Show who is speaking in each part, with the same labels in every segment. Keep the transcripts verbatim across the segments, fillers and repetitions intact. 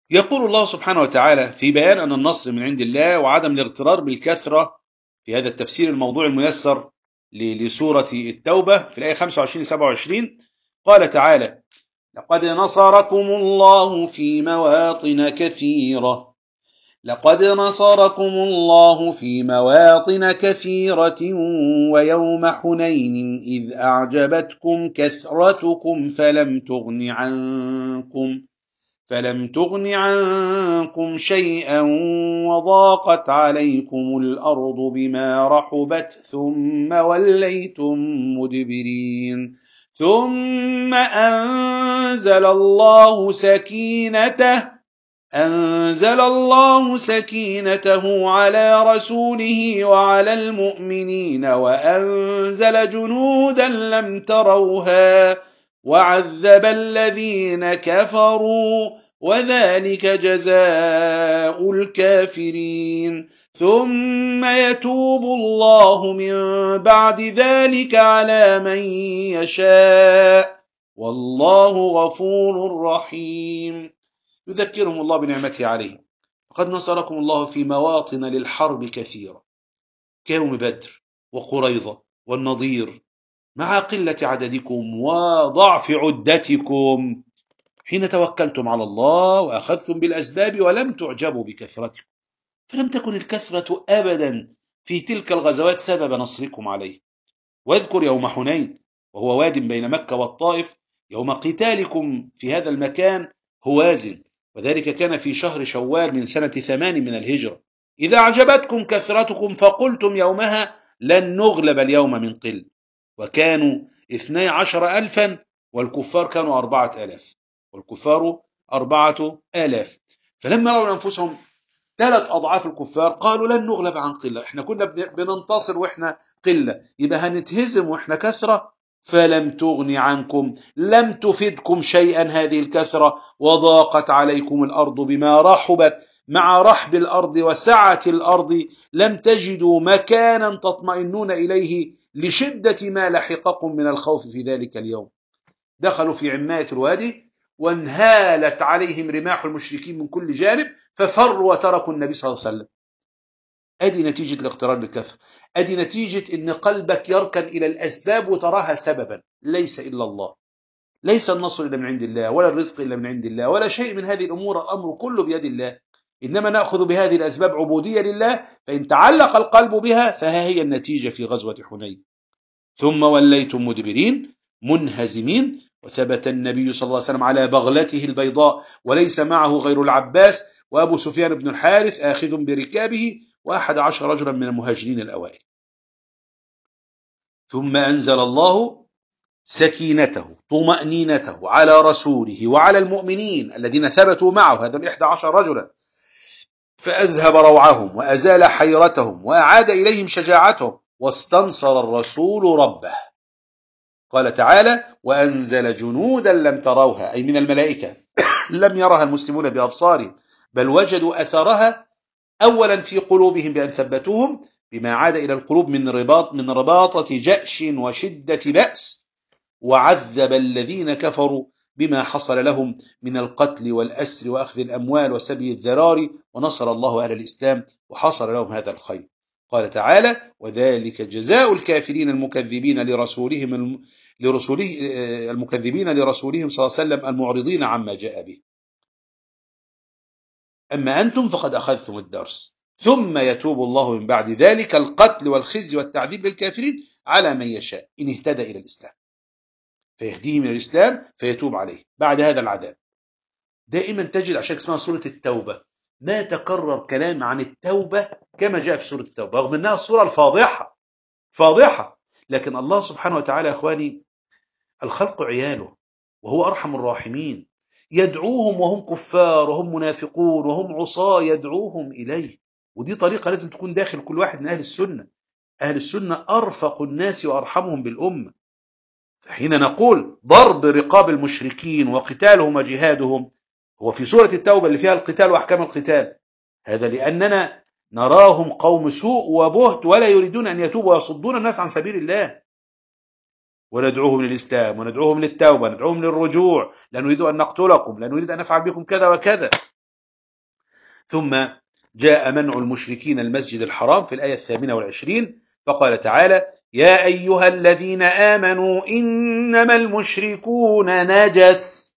Speaker 1: يقول الله سبحانه وتعالى في بيان أن النصر من عند الله وعدم الاغترار بالكثرة في هذا التفسير الموضوع الميسر لسورة التوبة في الآية خمسة وعشرين سبعة وعشرين. قال تعالى: لقد نصركم الله في مواطن كثيرة لقد نصركم الله في مواطن كثيرة ويوم حنين إذ أعجبتكم كثرتكم فلم تغن عنكم فلم تغن عنكم شيئا وضاقت عليكم الأرض بما رحبت ثم وليتم مدبرين ثم أنزل الله سكينته أنزل الله سكينته على رسوله وعلى المؤمنين وأنزل جنودا لم تروها وعذب الذين كفروا وذلك جزاء الكافرين ثم يتوب الله من بعد ذلك على من يشاء والله غفور رحيم. يذكرهم الله بنعمته عليهم. وقد نصركم الله في مواطن للحرب كثيرة كيوم بدر وقريظة والنضير مع قلة عددكم وضعف عدتكم حين توكلتم على الله وأخذتم بالأسباب ولم تعجبوا بكثرتكم، فلم تكن الكثرة أبدا في تلك الغزوات سبب نصركم عليه. واذكر يوم حنين وهو واد بين مكة والطائف يوم قتالكم في هذا المكان هوازن، وذلك كان في شهر شوال من سنة ثمان من الهجرة. إذا أعجبتكم كثرتكم فقلتم يومها لن نغلب اليوم من قل، وكانوا اثني عشر ألفا والكفار كانوا أربعة آلاف والكفار أربعة آلاف. فلما رأوا أنفسهم ثلاث أضعاف الكفار قالوا لن نغلب عن قلة، احنا كنا بننتصر واحنا قلة، يبقى هنتهزم واحنا كثرة. فلم تغن عنكم، لم تفدكم شيئا هذه الكثرة، وضاقت عليكم الأرض بما رحبت، مع رحب الأرض وسعة الأرض لم تجدوا مكانا تطمئنون إليه لشدة ما لحقكم من الخوف في ذلك اليوم. دخلوا في عماية الوادي وانهالت عليهم رماح المشركين من كل جانب ففروا وتركوا النبي صلى الله عليه وسلم. ادي نتيجة الاقترار بالكثرة، ادي نتيجة ان قلبك يركن الى الاسباب وتراها سببا ليس الا الله. ليس النصر الا من عند الله، ولا الرزق الا من عند الله، ولا شيء من هذه الامور، الامر كله بيد الله. انما ناخذ بهذه الاسباب عبودية لله، فان تعلق القلب بها فها هي النتيجة في غزوة حنين. ثم وليتم مدبرين منهزمين، وثبت النبي صلى الله عليه وسلم على بغلته البيضاء وليس معه غير العباس وأبو سفيان بن الحارث آخذ بركابه وأحد عشر رجلا من المهاجرين الأوائل. ثم أنزل الله سكينته طمأنينته على رسوله وعلى المؤمنين الذين ثبتوا معه، هذا الإحدى عشر رجلا، فأذهب روعهم وأزال حيرتهم وأعاد إليهم شجاعتهم، واستنصر الرسول ربه. قال تعالى: وأنزل جنودا لم تروها، أي من الملائكة لم يرها المسلمون بأبصارهم، بل وجدوا أثرها أولا في قلوبهم بأن ثبتوهم بما عاد إلى القلوب من رباط من رباطة جأش وشدة بأس، وعذب الذين كفروا بما حصل لهم من القتل والأسر وأخذ الأموال وسبي الذراري، ونصر الله أهل الإسلام وحصل لهم هذا الخير. قال تعالى: وذلك جزاء الكافرين المكذبين لرسولهم لرسوله المكذبين لرسولهم صلى الله عليه وسلم المعرضين عما جاء به. أما أنتم فقد أخذتم الدرس، ثم يتوب الله من بعد ذلك القتل والخزي والتعذيب للكافرين على من يشاء إن اهتدى إلى الإسلام فيهديه من الإسلام فيتوب عليه بعد هذا العذاب. دائما تجد عشان اسمها سورة التوبة ما تكرر كلام عن التوبة كما جاء في سورة التوبة، رغم أنها السورة الفاضحة فاضحة، لكن الله سبحانه وتعالى يا أخواني الخلق عياله وهو أرحم الراحمين، يدعوهم وهم كفار وهم منافقون وهم عصاة يدعوهم إليه. ودي طريقة لازم تكون داخل كل واحد من أهل السنة. أهل السنة أرفق الناس وأرحمهم بالأمة. فحين نقول ضرب رقاب المشركين وقتالهم وجهادهم هو في سورة التوبة اللي فيها القتال وأحكام القتال، هذا لأننا نراهم قوم سوء وبهت ولا يريدون أن يتوبوا ويصدون الناس عن سبيل الله، وندعوهم للإسلام وندعوهم للتوبة ندعوهم للرجوع، لا نريد أن نقتلكم، لا نريد أن نفعل بكم كذا وكذا. ثم جاء منع المشركين المسجد الحرام في الآية الثامنة والعشرين، فقال تعالى: يا أيها الذين آمنوا إنما المشركون نجس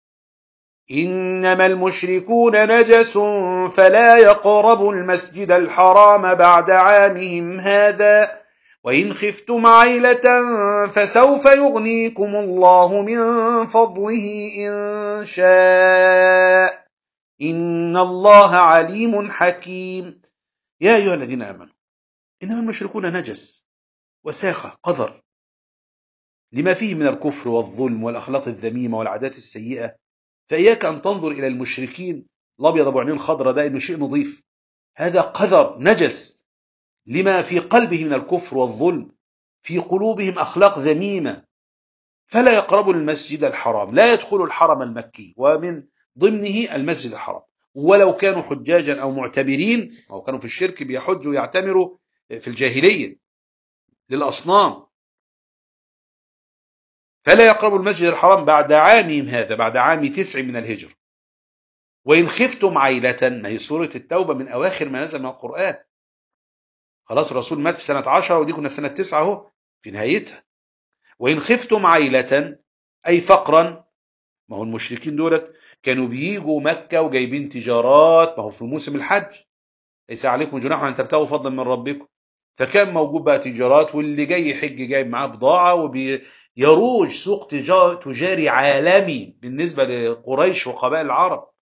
Speaker 1: إنما المشركون نجس فلا يقربوا المسجد الحرام بعد عامهم هذا وإن خفتم عيلة فسوف يغنيكم الله من فضله إن شاء إن الله عليم حكيم. يا أيها الذين آمنوا إنما المشركون نجس وساخة قذر لما فيه من الكفر والظلم والأخلاق الذميمة والعادات السيئة، فإياك أن تنظر إلى المشركين الأبيض أبو عينين الخضرة ده إنه شيء نظيف. هذا قذر نجس لما في قلبه من الكفر والظلم، في قلوبهم أخلاق ذميمة. فلا يقربوا المسجد الحرام، لا يدخلوا الحرم المكي ومن ضمنه المسجد الحرام، ولو كانوا حجاجا أو معتبرين، أو كانوا في الشرك بيحجوا ويعتمروا في الجاهلية للأصنام. فلا يقربوا المسجد الحرام بعد عامهم هذا، بعد عام تسع من الهجرة. وإن خفتم عيلة، ما هي سورة التوبة من أواخر ما نزل من القرآن. خلاص الرسول مات في سنة عشرة ودي كنا في سنة تسعة اهو في نهايتها. وإن خفتم عيلة أي فقرا، ما هو المشركين دولت كانوا بييجوا مكة وجايبين تجارات، ما هو في موسم الحج ليس عليكم جناح أن تبتغوا فضلا من ربكم، فكان موجود بقى تجارات، واللي جاي يحج جايب معاه بضاعة، وبيروج سوق تجاري عالمي بالنسبة لقريش وقبائل العرب.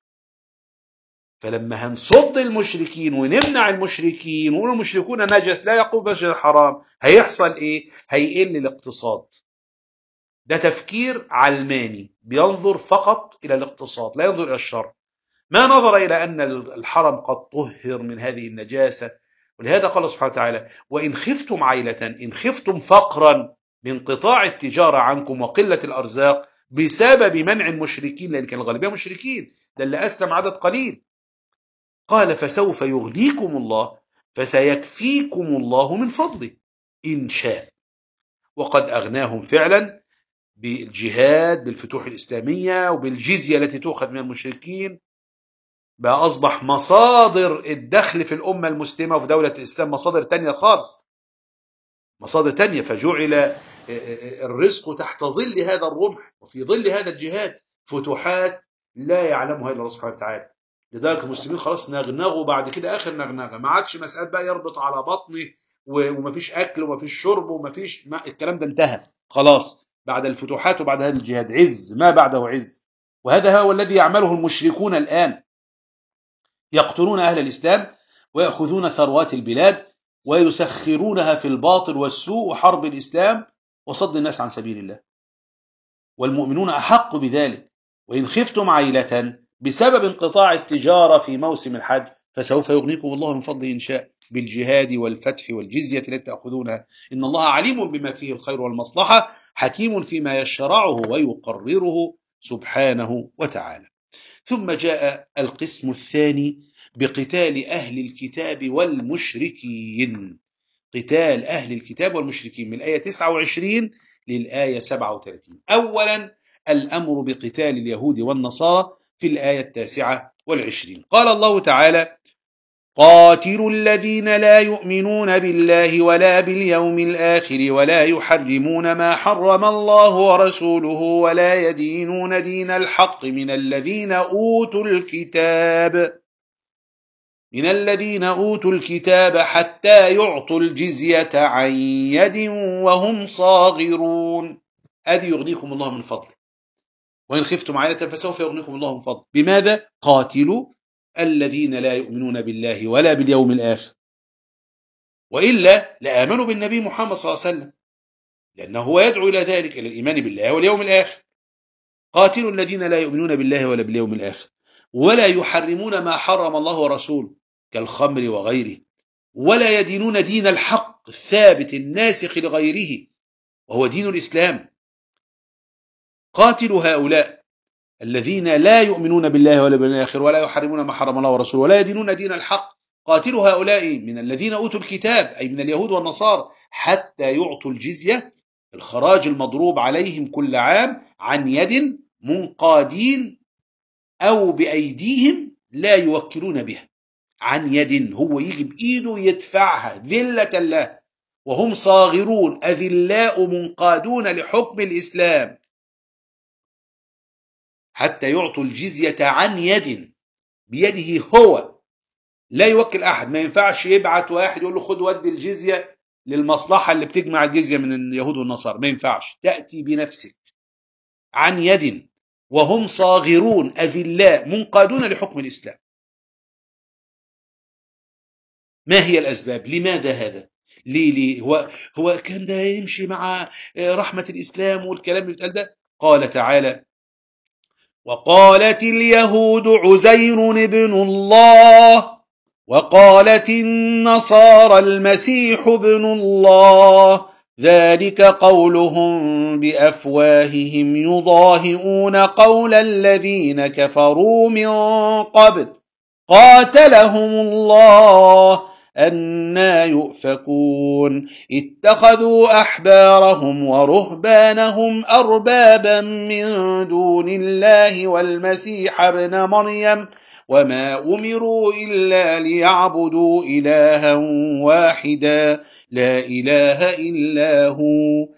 Speaker 1: فلما هنصد المشركين ونمنع المشركين ونقول المشركون نجس لا يقوم بالمسجد الحرام، هيحصل ايه؟ هيقل الاقتصاد. ده تفكير علماني بينظر فقط الى الاقتصاد، لا ينظر الى الشر، ما نظر الى ان الحرم قد طهر من هذه النجاسة. ولهذا قال سبحانه وتعالى: وإن خفتم عيلة، إن خفتم فقرا بانقطاع التجارة عنكم وقلة الأرزاق بسبب منع المشركين، لأن كان الغالبية مشركين، ده اللي أسلم عدد قليل. قال: فسوف يغنيكم الله، فسيكفيكم الله من فضله إن شاء. وقد أغناهم فعلا بالجهاد، بالفتوح الإسلامية، وبالجزية التي تؤخذ من المشركين. بقى أصبح مصادر الدخل في الأمة المسلمة وفي دولة الإسلام مصادر تانية خالص، مصادر تانية. فجعل الرزق تحت ظل هذا الرمح وفي ظل هذا الجهاد، فتوحات لا يعلمها إلا الله سبحانه وتعالى. لذلك المسلمين خلاص نغنغوا بعد كده آخر نغنغة، ما عادش مسألة بقى يربط على بطني ومفيش أكل ومفيش شرب ومفيش ما، الكلام ده انتهى خلاص بعد الفتوحات وبعد هذا الجهاد. عز ما بعده عز. وهذا هو الذي يعمله المشركون الآن، يقتلون أهل الإسلام ويأخذون ثروات البلاد ويسخرونها في الباطل والسوء وحرب الإسلام وصد الناس عن سبيل الله، والمؤمنون أحق بذلك. وإن خفتم عيلة بسبب انقطاع التجارة في موسم الحج فسوف يغنيكم الله من فضله إن شاء، بالجهاد والفتح والجزية التي تأخذونها. إن الله عليم بما فيه الخير والمصلحة، حكيم فيما يشرعه ويقرره سبحانه وتعالى. ثم جاء القسم الثاني بقتال أهل الكتاب والمشركين، قتال أهل الكتاب والمشركين من الآية تسعة وعشرين للآية سبعة وثلاثين. أولا الأمر بقتال اليهود والنصارى في الآية التاسعة والعشرين. قال الله تعالى: قاتلوا الذين لا يؤمنون بالله ولا باليوم الآخر ولا يحرمون ما حرم الله ورسوله ولا يدينون دين الحق من الذين أوتوا الكتاب من الذين أوتوا الكتاب حتى يعطوا الجزية عن يد وهم صاغرون. أدي يغنيكم الله من فضل. وإن خفتم عائلة فسوف يغنيكم الله من فضل. بماذا؟ قاتلوا الذين لا يؤمنون بالله ولا باليوم الآخر، وإلا لآمنوا بالنبي محمد صلى الله عليه وسلم، لأنه هو يدعو إلى ذلك، إلى الإيمان بالله واليوم الآخر. قاتلوا الذين لا يؤمنون بالله ولا باليوم الآخر ولا يحرمون ما حرم الله ورسوله كالخمر وغيره، ولا يدينون دين الحق الثابت الناسخ لغيره وهو دين الإسلام. قاتلوا هؤلاء الذين لا يؤمنون بالله ولا باليوم الآخر ولا يحرمون ما حرم الله ورسوله ولا يدينون دين الحق. قاتلوا هؤلاء من الذين أوتوا الكتاب أي من اليهود والنصارى حتى يعطوا الجزية، الخراج المضروب عليهم كل عام، عن يد منقادين أو بأيديهم لا يوكلون بها. عن يد، هو يجي بإيده يدفعها ذلة له، وهم صاغرون أذلاء منقادون لحكم الإسلام حتى يعطوا الجزية عن يد، بيده هو، لا يوكل أحد. ما ينفعش يبعت واحد يقول له خد ودي الجزية للمصلحة اللي بتجمع الجزية من اليهود والنصارى، ما ينفعش، تأتي بنفسك عن يد وهم صاغرون أذلاء منقادون لحكم الإسلام. ما هي الأسباب؟ لماذا هذا؟ ليه ليه هو هو كان ده يمشي مع رحمة الإسلام والكلام اللي بيتقال ده؟ قال تعالى: وقالت اليهود عزير ابن الله وقالت النصارى المسيح ابن الله ذلك قولهم بأفواههم يضاهئون قول الذين كفروا من قبل قاتلهم الله أنى يؤفكون اتخذوا أحبارهم ورهبانهم أربابا من دون الله والمسيح ابن مريم وما أمروا إلا ليعبدوا إلها واحدا لا إله إلا هو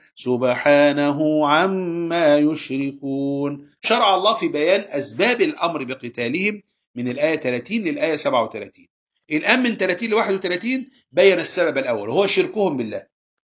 Speaker 1: سبحانه عما يشركون. شرع الله في بيان أسباب الأمر بقتالهم من الآية ثلاثين للآية سبعة وثلاثين. الآن من ثلاثين ل واحد وثلاثين بين السبب الأول وهو شركهم بالله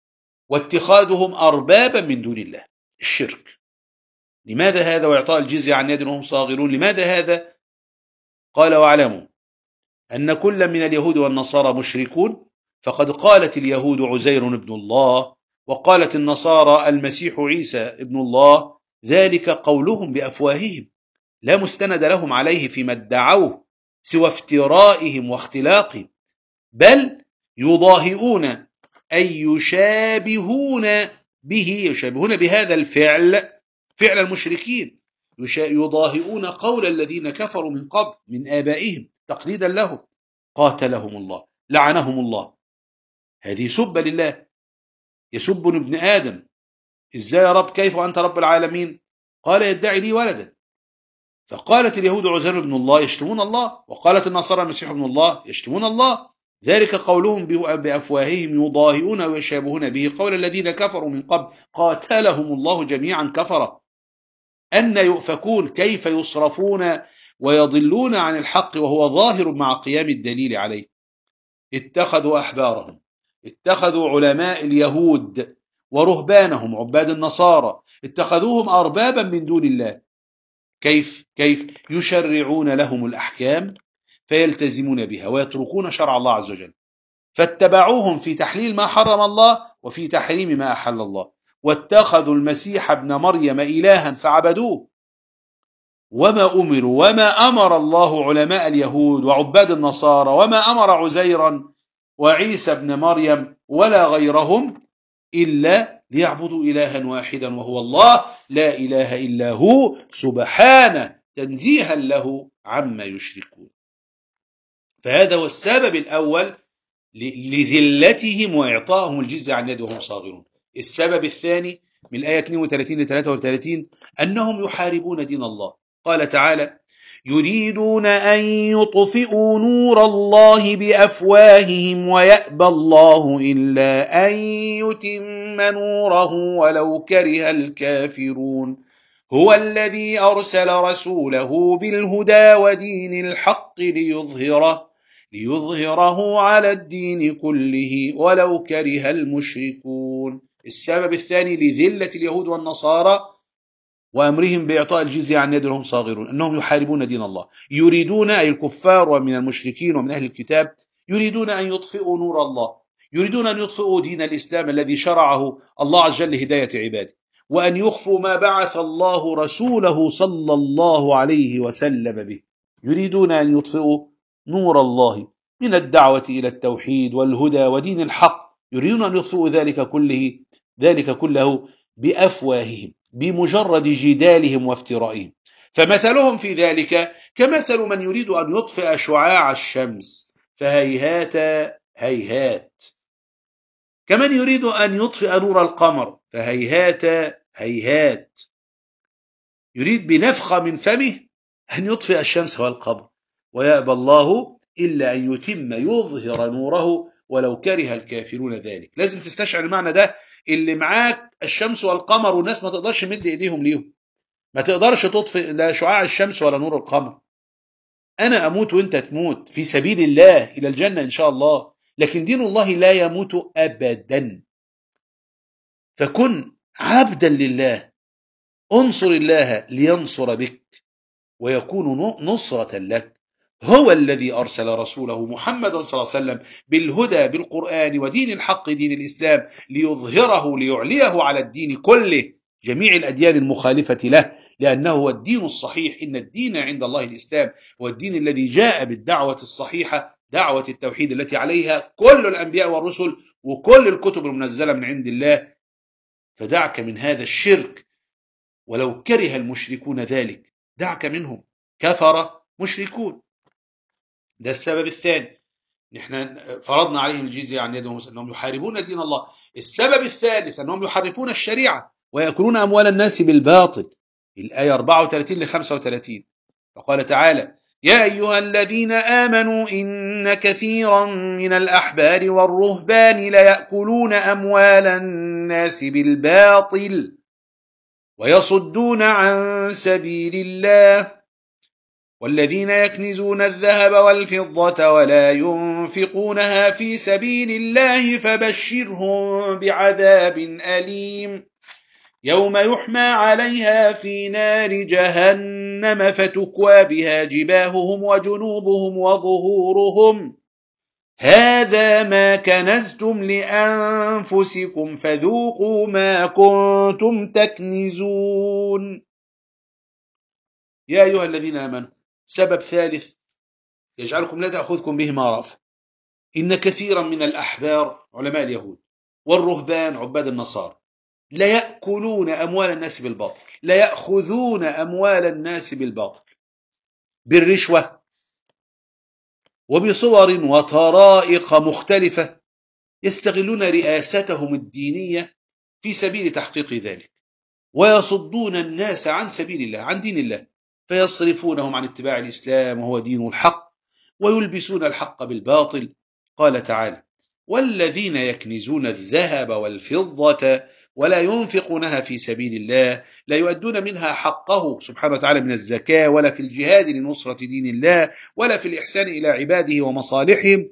Speaker 1: واتخاذهم أربابا من دون الله، الشرك. لماذا هذا؟ وإعطاء الجزية عن يد وهم صاغرون، لماذا هذا؟ قال: واعلموا أن كل من اليهود والنصارى مشركون، فقد قالت اليهود عزير ابن الله وقالت النصارى المسيح عيسى ابن الله، ذلك قولهم بأفواههم لا مستند لهم عليه فيما ادعوه سوى افترائهم واختلاقهم، بل يضاهئون أي يشابهون به يشابهون بهذا الفعل فعل المشركين، يضاهئون قول الذين كفروا من قبل من آبائهم تقليدا لهم قاتلهم الله لعنهم الله. هذه سبة لله، يسب ابن آدم. إزاي يا رب؟ كيف وأنت رب العالمين؟ قال: يدعي لي ولدا. فقالت اليهود عزير ابن الله يشتمون الله، وقالت النصارى المسيح ابن الله يشتمون الله، ذلك قولهم بأفواههم يضاهئون ويشابهون به قول الذين كفروا من قبل قاتلهم الله جميعا كفرة أن يؤفكون، كيف يصرفون ويضلون عن الحق وهو ظاهر مع قيام الدليل عليه. اتخذوا أحبارهم، اتخذوا علماء اليهود ورهبانهم عباد النصارى اتخذوهم أربابا من دون الله. كيف كيف يشرعون لهم الأحكام فيلتزمون بها ويتركون شرع الله عز وجل، فاتبعوهم في تحليل ما حرم الله وفي تحريم ما أحل الله، واتخذوا المسيح ابن مريم إلها فعبدوه، وما أمروا وما أمر الله علماء اليهود وعباد النصارى وما أمر عزيرا وعيسى ابن مريم ولا غيرهم إلا ليعبدوا إلها واحدا وهو الله لا إله إلا هو سبحانه تنزيها له عما يشركون. فهذا هو السبب الأول لذلتهم وإعطائهم الجزية عن يد وهم صاغرون. السبب الثاني من الآية اثنين وثلاثين ل ثلاثة وثلاثين أنهم يحاربون دين الله. قال تعالى: يريدون أن يطفئوا نور الله بأفواههم ويأبى الله إلا أن يتم نوره ولو كره الكافرون هو الذي أرسل رسوله بالهدى ودين الحق ليظهره ليظهره على الدين كله ولو كره المشركون. السبب الثاني لذلة اليهود والنصارى وأمرهم بإعطاء الجزية عن يد وهم صاغرون أنهم يحاربون دين الله. يريدون، أي الكفار ومن المشركين ومن أهل الكتاب، يريدون أن يطفئوا نور الله، يريدون أن يطفئوا دين الإسلام الذي شرعه الله عز وجل لهداية عباده، وأن يخفوا ما بعث الله رسوله صلى الله عليه وسلم به. يريدون أن يطفئوا نور الله من الدعوة إلى التوحيد والهدى ودين الحق، يريدون أن يطفئوا ذلك كله ذلك كله بأفواههم بمجرد جدالهم وافترائهم. فمثلهم في ذلك كمثل من يريد أن يطفئ شعاع الشمس فهيهات هيهات، كمن يريد أن يطفئ نور القمر فهيهات هيهات. يريد بنفخة من فمه أن يطفئ الشمس والقمر ويأبى الله إلا أن يتم يظهر نوره ولو كره الكافرون ذلك. لازم تستشعر المعنى ده، اللي معاك الشمس والقمر والناس ما تقدرش مد إيديهم ليهم، ما تقدرش تطفئ لا شعاع الشمس ولا نور القمر. أنا أموت وأنت تموت في سبيل الله إلى الجنة إن شاء الله، لكن دين الله لا يموت أبدا. فكن عبدا لله، انصر الله لينصر بك ويكون نصرة لك. هو الذي أرسل رسوله محمدا صلى الله عليه وسلم بالهدى بالقرآن ودين الحق دين الإسلام ليظهره ليعليه على الدين كله، جميع الأديان المخالفة له، لأنه هو الدين الصحيح. إن الدين عند الله الإسلام، والدين الذي جاء بالدعوة الصحيحة، دعوة التوحيد التي عليها كل الأنبياء والرسل وكل الكتب المنزلة من عند الله. فدعك من هذا الشرك ولو كره المشركون ذلك، دعك منهم، كفر مشركون. ده السبب الثاني، نحن فرضنا عليهم الجزية عن يد وهم أنهم يحاربون دين الله. السبب الثالث أنهم يحرفون الشريعة ويأكلون أموال الناس بالباطل. الآية أربعة وثلاثين لخمسة وثلاثين، فقال تعالى: يا أيها الذين آمنوا إن كثيرا من الأحبار والرهبان ليأكلون أموال الناس بالباطل ويصدون عن سبيل الله والذين يكنزون الذهب والفضة ولا ينفقونها في سبيل الله فبشرهم بعذاب أليم يوم يحمى عليها في نار جهنم فتكوى بها جباههم وجنوبهم وظهورهم هذا ما كنزتم لأنفسكم فذوقوا ما كنتم تكنزون. يا أيها الذين آمنوا، سبب ثالث يجعلكم لا تأخذكم بهما رأفة: إن كثيرا من الأحبار علماء اليهود والرهبان عباد النصارى لا يأكلون أموال الناس بالباطل، لا يأخذون أموال الناس بالباطل بالرشوة وبصور وطرائق مختلفة، يستغلون رئاستهم الدينية في سبيل تحقيق ذلك، ويصدون الناس عن سبيل الله، عن دين الله، فيصرفونهم عن اتباع الإسلام وهو دين الحق، ويلبسون الحق بالباطل. قال تعالى: والذين يكنزون الذهب والفضة ولا ينفقونها في سبيل الله لا يؤدون منها حقه سبحانه وتعالى من الزكاة ولا في الجهاد لنصرة دين الله ولا في الإحسان إلى عباده ومصالحهم،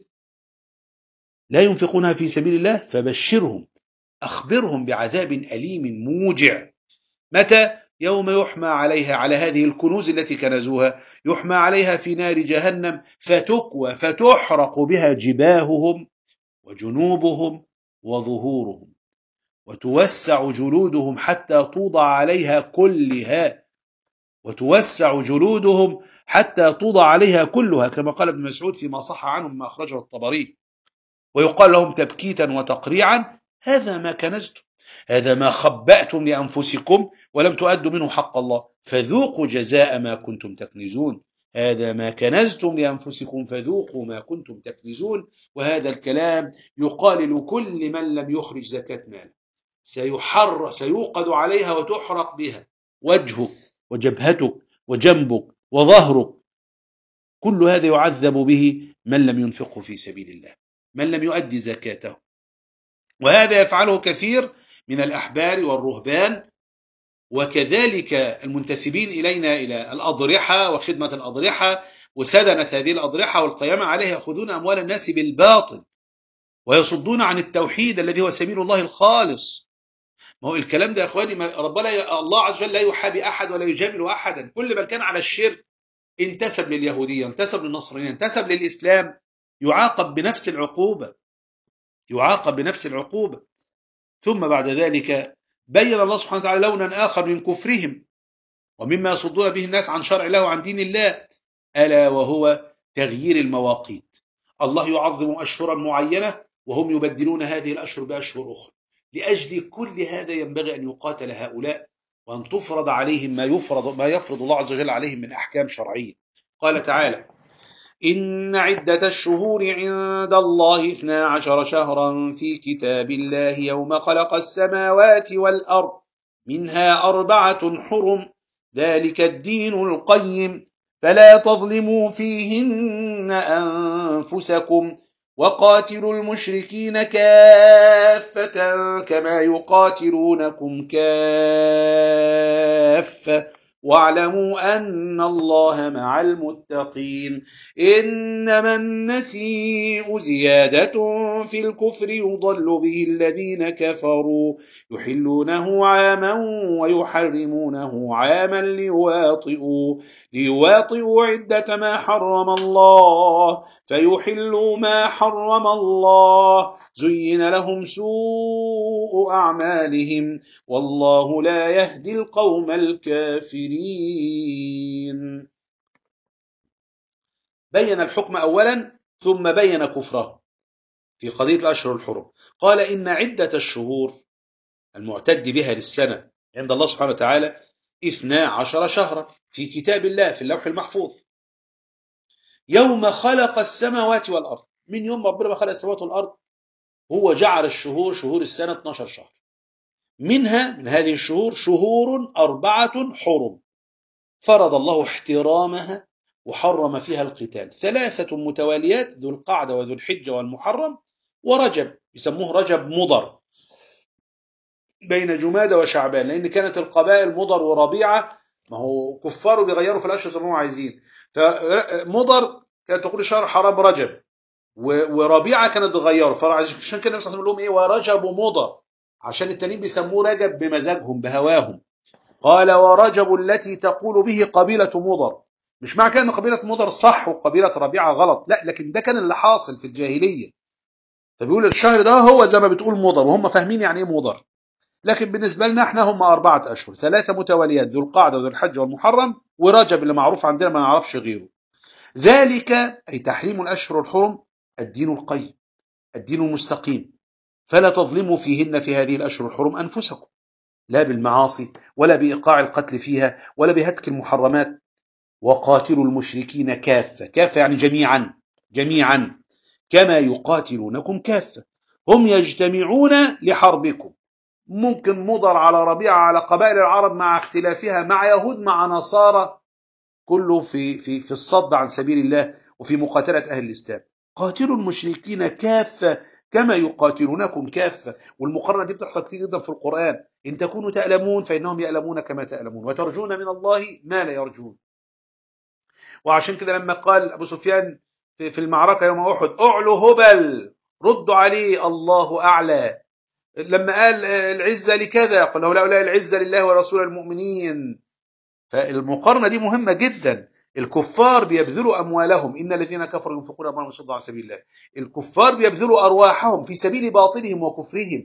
Speaker 1: لا ينفقونها في سبيل الله فبشرهم، أخبرهم بعذاب أليم موجع. متى؟ يوم يحمى عليها، على هذه الكنوز التي كنزوها، يحمى عليها في نار جهنم فتكوى فتحرق بها جباههم وجنوبهم وظهورهم وتوسع جلودهم حتى توضع عليها كلها وتوسع جلودهم حتى توضع عليها كلها كما قال ابن مسعود فيما صح عنه ما أخرجه الطبري. ويقال لهم تبكيتا وتقريعا: هذا ما كنزتم، هذا ما خبأتم لأنفسكم ولم تؤدوا منه حق الله، فذوقوا جزاء ما كنتم تكنزون. هذا ما كنزتم لأنفسكم فذوقوا ما كنتم تكنزون. وهذا الكلام يقال لكل من لم يخرج زكاة ماله، سيحر سيوقد عليها وتحرق بها وجهك وجبهتك وجنبك وظهرك، كل هذا يعذب به من لم ينفقه في سبيل الله، من لم يؤدي زكاته. وهذا يفعله كثير من الأحبار والرهبان، وكذلك المنتسبين إلينا إلى الأضرحة وخدمة الأضرحة وسدنة هذه الأضرحة والقيام عليها، يأخذون أموال الناس بالباطل ويصدون عن التوحيد الذي هو سبيل الله الخالص. ما هو الكلام ده يا أخواني، ربنا الله عز وجل لا يحابي أحد ولا يجامل أحدا. كل من كان على الشرك انتسب لليهودية، انتسب للنصرانية، انتسب للإسلام، يعاقب بنفس العقوبة، يعاقب بنفس العقوبة. ثم بعد ذلك بين الله سبحانه وتعالى لونا آخر من كفرهم ومما يصدون به الناس عن شرع الله وعن دين الله، ألا وهو تغيير المواقيت. الله يعظم أشهرا معينة وهم يبدلون هذه الأشهر بأشهر أخرى. لأجل كل هذا ينبغي أن يقاتل هؤلاء وأن تفرض عليهم ما يفرض ما يفرض الله عز وجل عليهم من أحكام شرعية. قال تعالى: إن عدة الشهور عند الله اثنا عشر شهرا في كتاب الله يوم خلق السماوات والأرض منها أربعة حرم ذلك الدين القيم فلا تظلموا فيهن أنفسكم وقاتلوا المشركين كافة كما يقاتلونكم كافة واعلموا أن الله مع المتقين إنما النسيء زيادة في الكفر يضل به الذين كفروا يحلونه عاما ويحرمونه عاما ليواطئوا ليواطئوا عدة ما حرم الله فيحلوا ما حرم الله زين لهم سوء أعمالهم والله لا يهدي القوم الكافرين. بين الحكم أولا ثم بين كفره في قضية الأشهر الحرم. قال إن عدة الشهور المعتد بها للسنة عند الله سبحانه وتعالى اثنا عشر شهرا في كتاب الله في اللوح المحفوظ يوم خلق السماوات والأرض. من يوم ربنا ما خلق السماوات والأرض هو جعل الشهور شهور السنة اثنا عشر شهر. منها من هذه الشهور شهور أربعة حرم فرض الله احترامها وحرم فيها القتال. ثلاثة متواليات ذو القعدة وذو الحجة والمحرم ورجب يسموه رجب مضر بين جمادى وشعبان لأن كانت القبائل مضر وربيعة ما هو كفار بيغيروا في الأشهر زي ما هم عايزين. فمضر كانت تقول شهر حرام رجب وربيعة كانت بتغيره فعشان كده النبي صلى الله عليه وسلم لهم ايه ورجب مضر عشان التانيين بيسموه رجب بمزاجهم بهواهم. قال ورجب التي تقول به قبيلة مضر مش معنى كده ان قبيلة مضر صح وقبيلة ربيعة غلط لا لكن ده كان اللي حاصل في الجاهلية. فبيقول الشهر ده هو زي ما بتقول مضر وهم فاهمين يعني ايه مضر لكن بالنسبة لنا احنا هم أربعة أشهر ثلاثة متواليات ذو القعدة وذو الحج والمحرم ورجب اللي معروف عندنا ما نعرفش غيره. ذلك أي تحريم الأشهر الحرم الدين القيم الدين المستقيم فلا تظلموا فيهن في هذه الأشهر الحرم أنفسكم لا بالمعاصي ولا بإيقاع القتل فيها ولا بهتك المحرمات. وقاتلوا المشركين كافة كافة يعني جميعا جميعا كما يقاتلونكم كافة. هم يجتمعون لحربكم ممكن مضر على ربيعة على قبائل العرب مع اختلافها مع يهود مع نصارى كله في في في الصد عن سبيل الله وفي مقاتلة أهل الإسلام. قاتلوا المشركين كافة كما يقاتلونكم كافة. والمقارنة دي بتحصل كتير جدا في القرآن إن تكونوا تألمون فإنهم يألمون كما تألمون وترجون من الله ما لا يرجون. وعشان كده لما قال أبو سفيان في, في المعركة يوم أحد أعلوا هبل ردوا عليه الله أعلى. لما قال العزة لكذا قال له لا العزة لله ورسول المؤمنين. فالمقارنة دي مهمة جدا. الكفار بيبذلوا أموالهم إن الذين كفروا ينفقون أموالهم صدوا عن سبيل الله. الكفار بيبذلوا أرواحهم في سبيل باطلهم وكفرهم.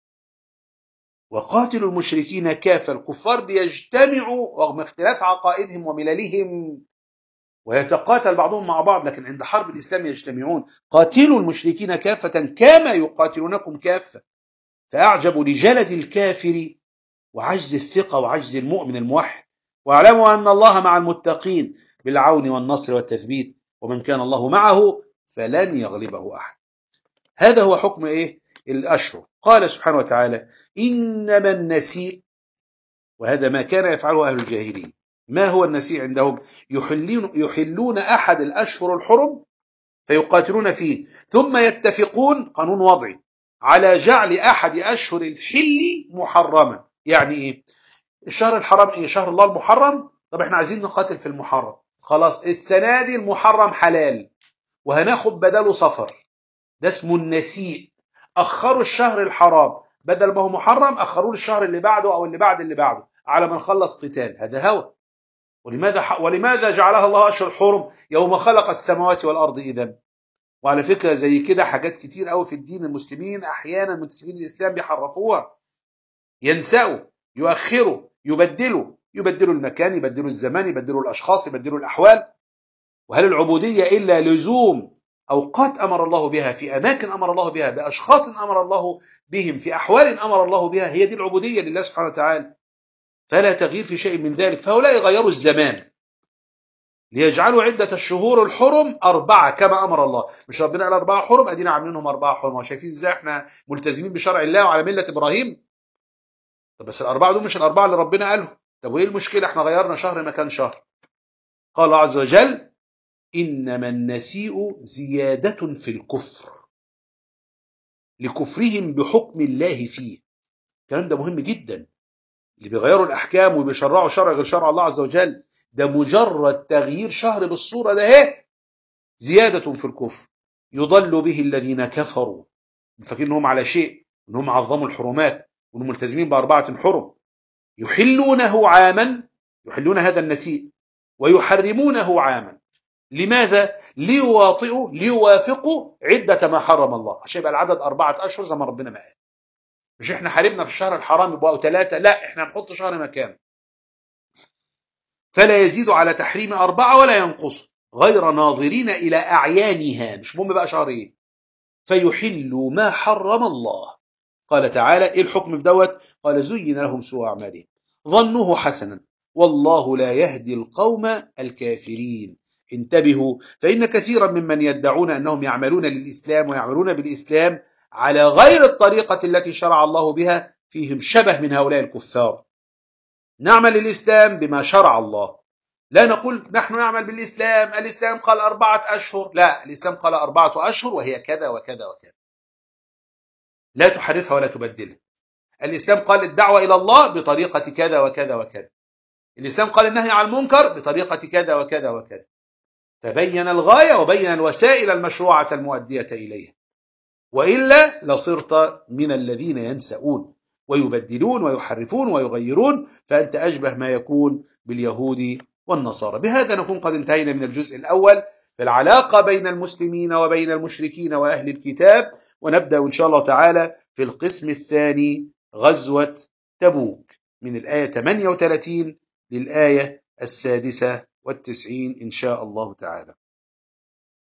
Speaker 1: وقاتلوا المشركين كافة الكفار بيجتمعوا رغم اختلاف عقائدهم ومللهم ويتقاتل بعضهم مع بعض لكن عند حرب الإسلام يجتمعون. قاتلوا المشركين كافة كما يقاتلونكم كافة. فأعجب لجلد الكافر وعجز الثقة وعجز المؤمن الموحد. واعلموا أن الله مع المتقين بالعون والنصر والتثبيت ومن كان الله معه فلن يغلبه أحد. هذا هو حكم إيه الأشهر. قال سبحانه وتعالى إنما النسيء وهذا ما كان يفعله أهل الجاهلية. ما هو النسيء عندهم؟ يحلون, يحلون أحد الأشهر الحرم فيقاتلون فيه ثم يتفقون قانون وضعي على جعل أحد أشهر الحل محرما. يعني إيه الشهر الحرام ايه شهر الله المحرم طب احنا عايزين نقاتل في المحرم خلاص السنة دي المحرم حلال وهناخد بداله صفر ده اسمه النسيء. اخروا الشهر الحرام بدل ما هو محرم اخروه للشهر اللي بعده او اللي بعد اللي بعده على ما نخلص قتال. هذا هوى. ولماذا ح... ولماذا جعلها الله اشهر حرم يوم خلق السماوات والارض اذا. وعلى فكرة زي كده حاجات كتير قوي في الدين المسلمين احيانا منتسبين للاسلام بيحرفوها ينسأوا يؤخروا يبدلوا يبدلوا المكان يبدلوا الزمان يبدلوا الأشخاص يبدلوا الأحوال. وهل العبودية إلا لزوم أوقات أمر الله بها في أماكن أمر الله بها بأشخاص أمر الله بهم في أحوال أمر الله بها هي دي العبودية لله سبحانه وتعالى. فلا تغيير في شيء من ذلك. فهؤلاء غيروا الزمان ليجعلوا عدة الشهور الحرم أربعة كما أمر الله. مش ربنا قال أربعة حرم أدينا عاملينهم أربعة حرم وشايفين إزاي إحنا ملتزمين بشرع الله وعلى ملة إبراهيم. طب بس الأربعة دول مش الأربعة اللي ربنا قالهم. طب وإيه المشكلة إحنا غيرنا شهر مكان شهر. قال الله عز وجل إنما النسيء زيادة في الكفر لكفرهم بحكم الله فيه. الكلام ده مهم جدا. اللي بيغيروا الأحكام وبيشرعوا شرع غير شرع الله عز وجل، ده مجرد تغيير شهر بالصورة ده اهي زيادة في الكفر. يضل به الذين كفروا، فاكرين انهم على شيء، انهم عظموا الحرمات وانهم ملتزمين بأربعة حرم، يحلونه عاما، يحلون هذا النسيء، ويحرمونه عاما. لماذا؟ ليواطئوا ليوافقوا عدة ما حرم الله، عشان يبقى العدد أربعة أشهر زي ما ربنا ما قال. مش احنا حاربنا في الشهر الحرام يبقوا ثلاثة، لا احنا نحط شهر مكانه. فلا يزيد على تحريم أربعة ولا ينقص غير ناظرين إلى أعيانها، مش مهم بقى شهر ايه، فيحلوا ما حرم الله. قال تعالى ايه الحكم في دوت؟ قال زين لهم سوء أعمالهم ظنوه حسنا والله لا يهدي القوم الكافرين. انتبهوا، فإن كثيرا ممن يدعون أنهم يعملون للإسلام ويعملون بالإسلام على غير الطريقة التي شرع الله بها فيهم شبه من هؤلاء الكفار. نعمل للإسلام بما شرع الله، لا نقول نحن نعمل بالإسلام، الإسلام قال أربعة أشهر، لا، الإسلام قال أربعة أشهر وهي كذا وكذا وكذا، لا تحرفها ولا تبدلها. الإسلام قال الدعوة إلى الله بطريقة كذا وكذا وكذا، الإسلام قال النهي عن المنكر بطريقة كذا وكذا وكذا، فبين الغاية وبين الوسائل المشروعة المؤدية إليها، وإلا لصرت من الذين ينسؤون ويبدلون ويحرفون ويغيرون، فأنت أشبه ما يكون باليهود والنصارى. بهذا نكون قد انتهينا من الجزء الأول في العلاقة بين المسلمين وبين المشركين وأهل الكتاب، ونبدأ إن شاء الله تعالى في القسم الثاني غزوة تبوك من الآية ثمانية وثلاثين للآية السادسة والتسعين إن شاء الله تعالى.